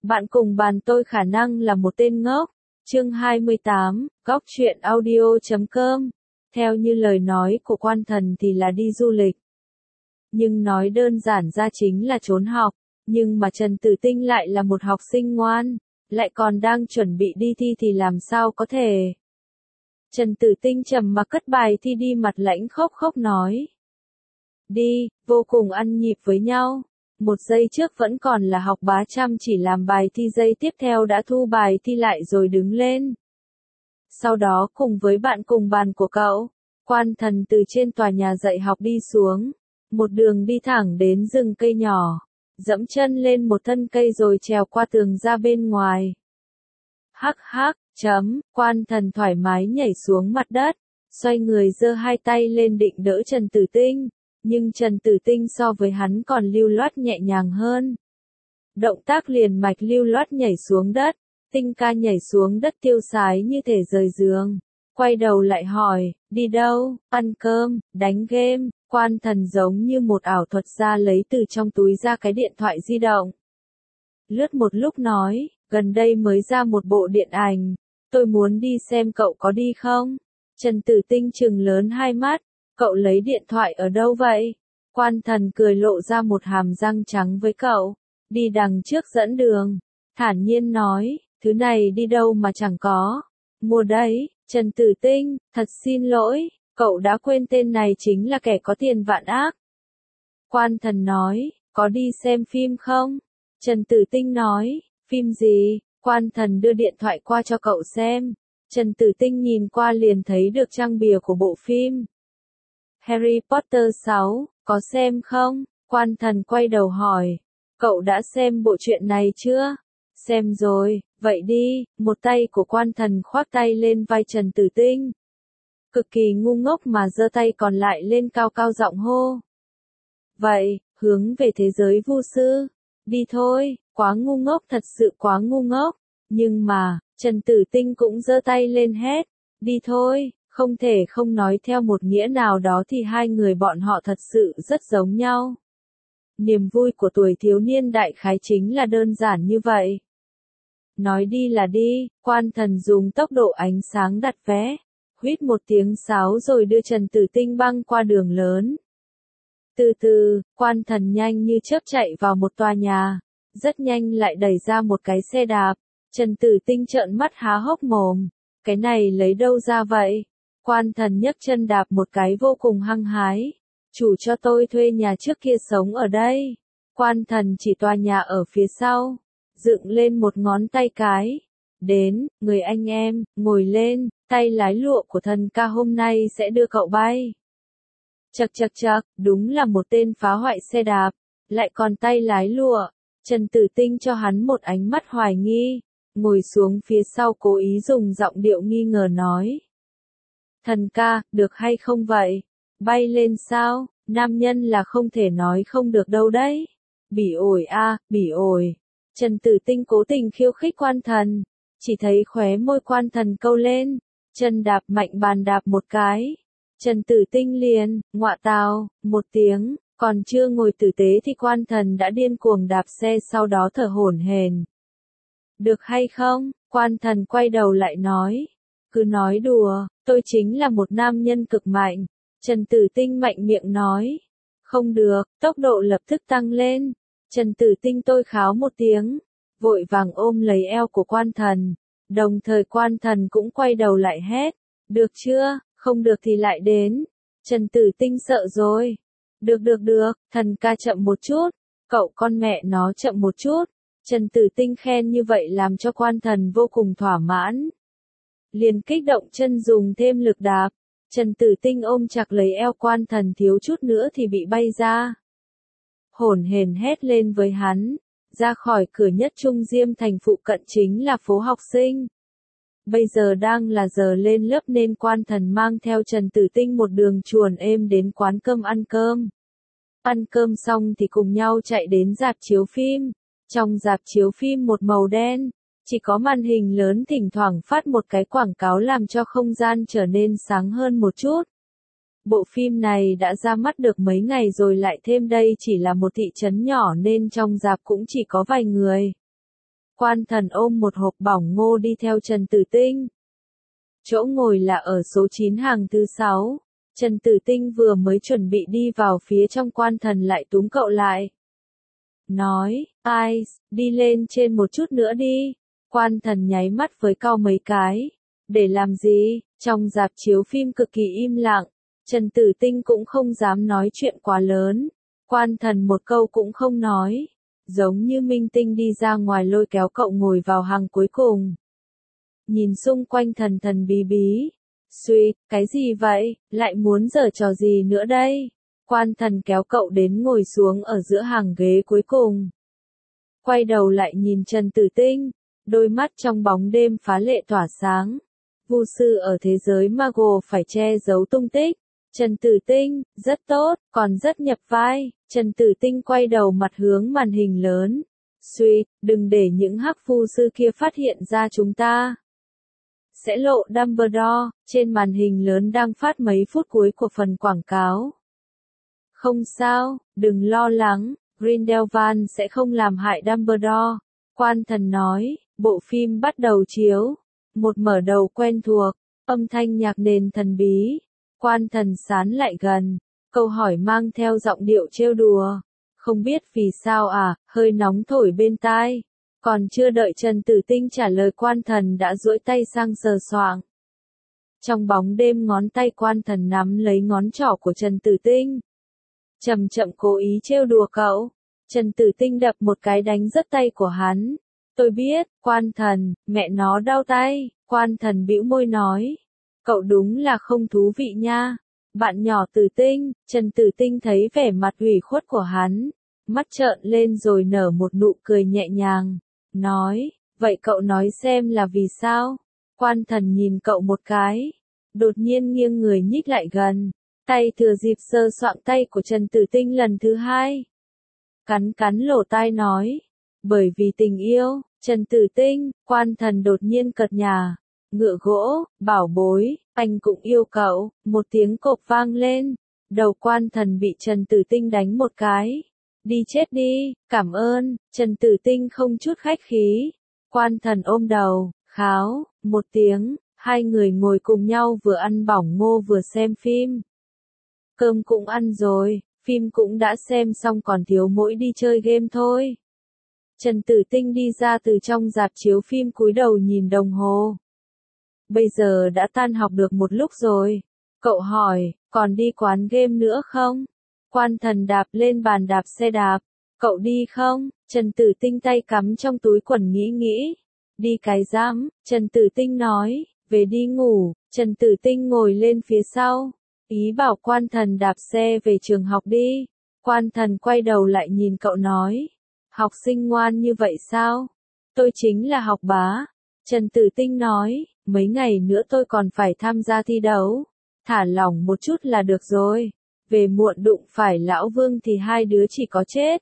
Bạn cùng bàn tôi khả năng là một tên ngốc. Chương 28, góc truyện audio.com. Theo như lời nói của Quan Thần thì là đi du lịch. Nhưng nói đơn giản ra chính là trốn học. Nhưng mà Trần Tử Tinh lại là một học sinh ngoan, lại còn đang chuẩn bị đi thi thì làm sao có thể. Trần Tử Tinh trầm mặc cất bài thi đi, mặt lãnh khốc khốc nói. Đi, vô cùng ăn nhịp với nhau. Một giây trước vẫn còn là học bá chăm chỉ làm bài thi, giây tiếp theo đã thu bài thi lại rồi đứng lên. Sau đó cùng với bạn cùng bàn của cậu, Quan Thần từ trên tòa nhà dạy học đi xuống, một đường đi thẳng đến rừng cây nhỏ, dẫm chân lên một thân cây rồi trèo qua tường ra bên ngoài. Hắc hắc, Quan Thần thoải mái nhảy xuống mặt đất, xoay người giơ hai tay lên định đỡ Trần Tử Tinh. Nhưng Trần Tử Tinh so với hắn còn lưu loát nhẹ nhàng hơn. Động tác liền mạch lưu loát nhảy xuống đất, Tinh ca nhảy xuống đất tiêu sái như thể rời giường. Quay đầu lại hỏi, đi đâu, ăn cơm, đánh game. Quan Thần giống như một ảo thuật ra lấy từ trong túi ra cái điện thoại di động. Lướt một lúc nói, gần đây mới ra một bộ điện ảnh, tôi muốn đi xem, cậu có đi không? Trần Tử Tinh trừng lớn hai mắt. Cậu lấy điện thoại ở đâu vậy? Quan Thần cười lộ ra một hàm răng trắng với cậu. Đi đằng trước dẫn đường. Thản nhiên nói, thứ này đi đâu mà chẳng có. Mua đấy, Trần Tử Tinh, thật xin lỗi, cậu đã quên tên này chính là kẻ có tiền vạn ác. Quan Thần nói, có đi xem phim không? Trần Tử Tinh nói, phim gì? Quan Thần đưa điện thoại qua cho cậu xem. Trần Tử Tinh nhìn qua liền thấy được trang bìa của bộ phim. Harry Potter 6, có xem không? Quan Thần quay đầu hỏi. Cậu đã xem bộ truyện này chưa? Xem rồi, vậy đi. Một tay của Quan Thần khoác tay lên vai Trần Tử Tinh. Cực kỳ ngu ngốc mà giơ tay còn lại lên cao cao giọng hô. Vậy, hướng về thế giới vu sư. Đi thôi, quá ngu ngốc, thật sự quá ngu ngốc. Nhưng mà, Trần Tử Tinh cũng giơ tay lên hét. Đi thôi. Không thể không nói theo một nghĩa nào đó thì hai người bọn họ thật sự rất giống nhau. Niềm vui của tuổi thiếu niên đại khái chính là đơn giản như vậy. Nói đi là đi, Quan Thần dùng tốc độ ánh sáng đặt vé, huýt một tiếng sáo rồi đưa Trần Tử Tinh băng qua đường lớn. Từ từ, Quan Thần nhanh như chớp chạy vào một tòa nhà, rất nhanh lại đẩy ra một cái xe đạp. Trần Tử Tinh trợn mắt há hốc mồm, cái này lấy đâu ra vậy? Quan Thần nhấc chân đạp một cái vô cùng hăng hái. Chủ cho tôi thuê nhà trước kia sống ở đây. Quan Thần chỉ tòa nhà ở phía sau. Dựng lên một ngón tay cái. Đến, người anh em, ngồi lên, tay lái lụa của thần ca hôm nay sẽ đưa cậu bay. Chậc chậc chậc, đúng là một tên phá hoại xe đạp. Lại còn tay lái lụa. Trần Tử Tinh cho hắn một ánh mắt hoài nghi. Ngồi xuống phía sau cố ý dùng giọng điệu nghi ngờ nói. Thần ca, được hay không vậy? Bay lên sao? Nam nhân là không thể nói không được đâu đấy. Bỉ ổi a, bỉ ổi. Trần Tử Tinh cố tình khiêu khích Quan Thần. Chỉ thấy khóe môi Quan Thần câu lên. Chân đạp mạnh bàn đạp một cái. Trần Tử Tinh liền, ngọa tào, một tiếng. Còn chưa ngồi tử tế thì Quan Thần đã điên cuồng đạp xe, sau đó thở hổn hển. Được hay không? Quan Thần quay đầu lại nói. Cứ nói đùa, tôi chính là một nam nhân cực mạnh. Trần Tử Tinh mạnh miệng nói. Không được, tốc độ lập tức tăng lên. Trần Tử Tinh tôi kháo một tiếng. Vội vàng ôm lấy eo của Quan Thần. Đồng thời Quan Thần cũng quay đầu lại hét. Được chưa, không được thì lại đến. Trần Tử Tinh sợ rồi. Được, thần ca chậm một chút. Cậu con mẹ nó chậm một chút. Trần Tử Tinh khen như vậy làm cho Quan Thần vô cùng thỏa mãn. Liền kích động chân dùng thêm lực đạp. Trần Tử Tinh ôm chặt lấy eo Quan Thần, thiếu chút nữa thì bị bay ra. Hổn hển hét lên với hắn. Ra khỏi cửa nhất trung Diêm thành phụ cận chính là phố học sinh. Bây giờ đang là giờ lên lớp nên Quan Thần mang theo Trần Tử Tinh một đường chuồn êm đến quán cơm ăn cơm. Ăn cơm xong thì cùng nhau chạy đến rạp chiếu phim. Trong rạp chiếu phim một màu đen, chỉ có màn hình lớn thỉnh thoảng phát một cái quảng cáo làm cho không gian trở nên sáng hơn một chút. Bộ phim này đã ra mắt được mấy ngày rồi, lại thêm đây chỉ là một thị trấn nhỏ nên trong rạp cũng chỉ có vài người. Quan thần ôm một hộp bỏng ngô đi theo Trần Tử Tinh. Chỗ ngồi là ở số 9 hàng thứ 6. Trần Tử Tinh vừa mới chuẩn bị đi vào phía trong, quan thần lại túm cậu lại. Nói, ai, đi lên trên một chút nữa đi. Quan thần nháy mắt với cau mấy cái. Để làm gì? Trong rạp chiếu phim cực kỳ im lặng. Trần Tử Tinh cũng không dám nói chuyện quá lớn. Quan thần một câu cũng không nói. Giống như minh tinh đi ra ngoài lôi kéo cậu ngồi vào hàng cuối cùng. Nhìn xung quanh thần thần bí bí. Suýt, cái gì vậy, lại muốn giở trò gì nữa đây? Quan thần kéo cậu đến ngồi xuống ở giữa hàng ghế cuối cùng. Quay đầu lại nhìn Trần Tử Tinh, đôi mắt trong bóng đêm phá lệ tỏa sáng. Vu sư ở thế giới Mago phải che giấu tung tích. Trần Tử Tinh, rất tốt, còn rất nhập vai. Trần Tử Tinh quay đầu mặt hướng màn hình lớn. Suýt, đừng để những hắc vu sư kia phát hiện ra chúng ta. Sẽ lộ Dumbledore, trên màn hình lớn đang phát mấy phút cuối của phần quảng cáo. Không sao, đừng lo lắng, Grindelwald sẽ không làm hại Dumbledore. Quan thần nói, bộ phim bắt đầu chiếu. Một mở đầu quen thuộc, âm thanh nhạc nền thần bí. Quan thần sán lại gần, câu hỏi mang theo giọng điệu trêu đùa. Không biết vì sao à, hơi nóng thổi bên tai. Còn chưa đợi Trần Tử Tinh trả lời, quan thần đã duỗi tay sang sờ soạng. Trong bóng đêm ngón tay quan thần nắm lấy ngón trỏ của Trần Tử Tinh. Chậm chậm cố ý trêu đùa cậu. Trần Tử Tinh đập một cái đánh rớt tay của hắn. Tôi biết, quan thần, mẹ nó đau tay. Quan thần bĩu môi nói. Cậu đúng là không thú vị nha. Bạn nhỏ Tử Tinh. Trần Tử Tinh thấy vẻ mặt ủy khuất của hắn. Mắt trợn lên rồi nở một nụ cười nhẹ nhàng. Nói, vậy cậu nói xem là vì sao? Quan thần nhìn cậu một cái. Đột nhiên nghiêng người nhích lại gần. Tay thừa dịp sờ soạng tay của Trần Tử Tinh lần thứ hai. Cắn cắn lỗ tai nói. Bởi vì tình yêu, Trần Tử Tinh, quan thần đột nhiên cợt nhả. Ngựa gỗ, bảo bối, anh cũng yêu cậu. Một tiếng cộp vang lên. Đầu quan thần bị Trần Tử Tinh đánh một cái. Đi chết đi, cảm ơn. Trần Tử Tinh không chút khách khí. Quan thần ôm đầu, kháo, một tiếng. Hai người ngồi cùng nhau vừa ăn bỏng ngô vừa xem phim. Cơm cũng ăn rồi, phim cũng đã xem xong, còn thiếu mỗi đi chơi game thôi. Trần Tử Tinh đi ra từ trong rạp chiếu phim cúi đầu nhìn đồng hồ. Bây giờ đã tan học được một lúc rồi. Cậu hỏi, còn đi quán game nữa không? Quan thần đạp lên bàn đạp xe đạp. Cậu đi không? Trần Tử Tinh tay cắm trong túi quần nghĩ. Đi cái dám, Trần Tử Tinh nói, về đi ngủ. Trần Tử Tinh ngồi lên phía sau. Ý bảo quan thần đạp xe về trường học đi. Quan thần quay đầu lại nhìn cậu nói. Học sinh ngoan như vậy sao? Tôi chính là học bá. Trần Tử Tinh nói, mấy ngày nữa tôi còn phải tham gia thi đấu. Thả lỏng một chút là được rồi. Về muộn đụng phải lão Vương thì hai đứa chỉ có chết.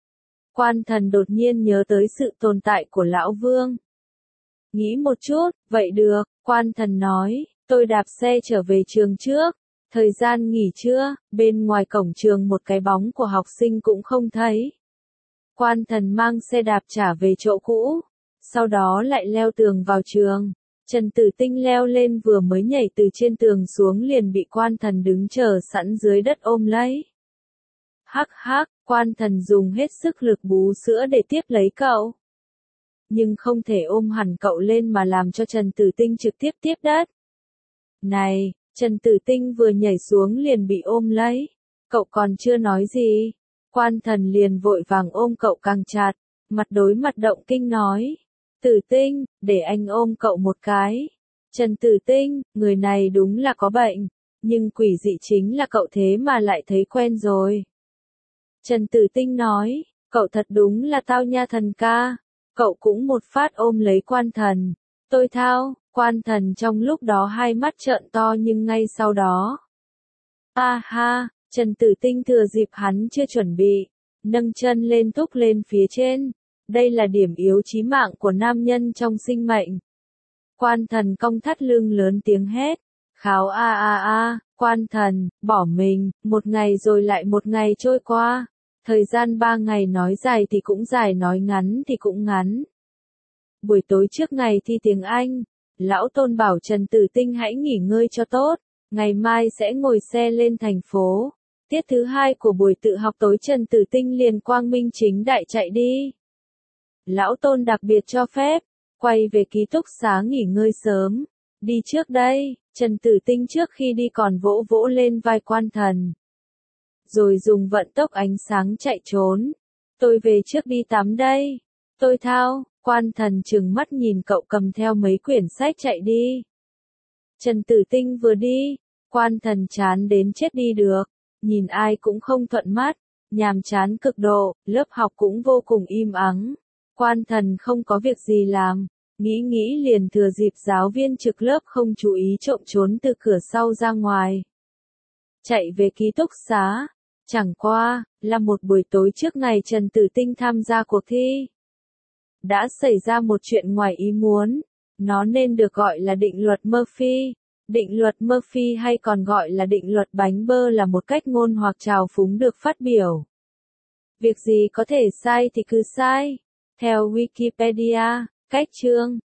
Quan thần đột nhiên nhớ tới sự tồn tại của lão Vương. Nghĩ một chút, vậy được, quan thần nói, tôi đạp xe trở về trường trước. Thời gian nghỉ trưa, bên ngoài cổng trường một cái bóng của học sinh cũng không thấy. Quan thần mang xe đạp trả về chỗ cũ, sau đó lại leo tường vào trường. Trần Tử Tinh leo lên vừa mới nhảy từ trên tường xuống liền bị quan thần đứng chờ sẵn dưới đất ôm lấy. Hắc hắc, quan thần dùng hết sức lực bú sữa để tiếp lấy cậu. Nhưng không thể ôm hẳn cậu lên mà làm cho Trần Tử Tinh trực tiếp tiếp đất. Này, Trần Tử Tinh vừa nhảy xuống liền bị ôm lấy. Cậu còn chưa nói gì. Quan thần liền vội vàng ôm cậu càng chặt, mặt đối mặt động kinh nói. Tử Tinh, để anh ôm cậu một cái. Trần Tử Tinh, người này đúng là có bệnh, nhưng quỷ dị chính là cậu thế mà lại thấy quen rồi. Trần Tử Tinh nói, cậu thật đúng là tao nha thần ca. Cậu cũng một phát ôm lấy quan thần. Tôi thao, quan thần trong lúc đó hai mắt trợn to nhưng ngay sau đó. A ha, Trần Tử Tinh thừa dịp hắn chưa chuẩn bị, nâng chân lên thúc lên phía trên. Đây là điểm yếu chí mạng của nam nhân trong sinh mệnh. Quan thần cong thắt lưng lớn tiếng hét. Kháo quan thần, bỏ mình, một ngày rồi lại một ngày trôi qua. Thời gian 3 ngày nói dài thì cũng dài, nói ngắn thì cũng ngắn. Buổi tối trước ngày thi tiếng Anh, Lão Tôn bảo Trần Tử Tinh hãy nghỉ ngơi cho tốt, ngày mai sẽ ngồi xe lên thành phố. Tiết thứ 2 của buổi tự học tối Trần Tử Tinh liền quang minh chính đại chạy đi. Lão Tôn đặc biệt cho phép, quay về ký túc xá nghỉ ngơi sớm. Đi trước đây, Trần Tử Tinh trước khi đi còn vỗ vỗ lên vai Quan Thần. Rồi dùng vận tốc ánh sáng chạy trốn. Tôi về trước đi tắm đây. Tôi thao, Quan Thần trừng mắt nhìn cậu cầm theo mấy quyển sách chạy đi. Trần Tử Tinh vừa đi, Quan Thần chán đến chết đi được. Nhìn ai cũng không thuận mắt, nhàm chán cực độ, lớp học cũng vô cùng im ắng. Quan Thần không có việc gì làm, nghĩ liền thừa dịp giáo viên trực lớp không chú ý trộm trốn từ cửa sau ra ngoài. Chạy về ký túc xá, chẳng qua, là một buổi tối trước ngày Trần Tử Tinh tham gia cuộc thi. Đã xảy ra một chuyện ngoài ý muốn, nó nên được gọi là định luật Murphy. Định luật Murphy hay còn gọi là định luật bánh bơ là một cách ngôn hoặc trào phúng được phát biểu. Việc gì có thể sai thì cứ sai. Theo Wikipedia, cách chương